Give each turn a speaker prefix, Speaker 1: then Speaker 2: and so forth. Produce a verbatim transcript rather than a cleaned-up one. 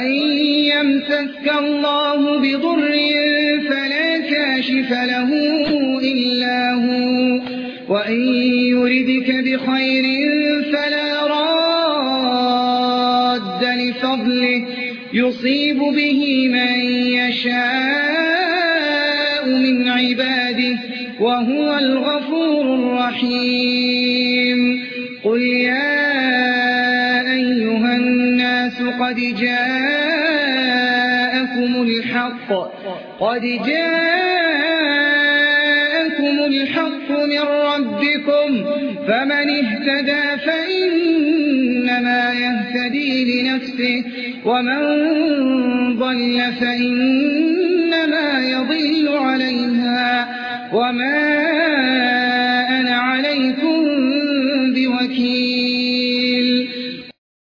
Speaker 1: إن يمسك الله بضر فلا كاشف له إلا هو وإن يردك بخير فلا راد لفضله يصيب به من يشاء من عباده وهو الغفور الرحيم قل يا أيها الناس قد جاءكم الحق قد جاءكم الحق من ربكم فمن اهتدى فإنما يهتدي لنفسه ومن ضل فإنما يضل عليها وما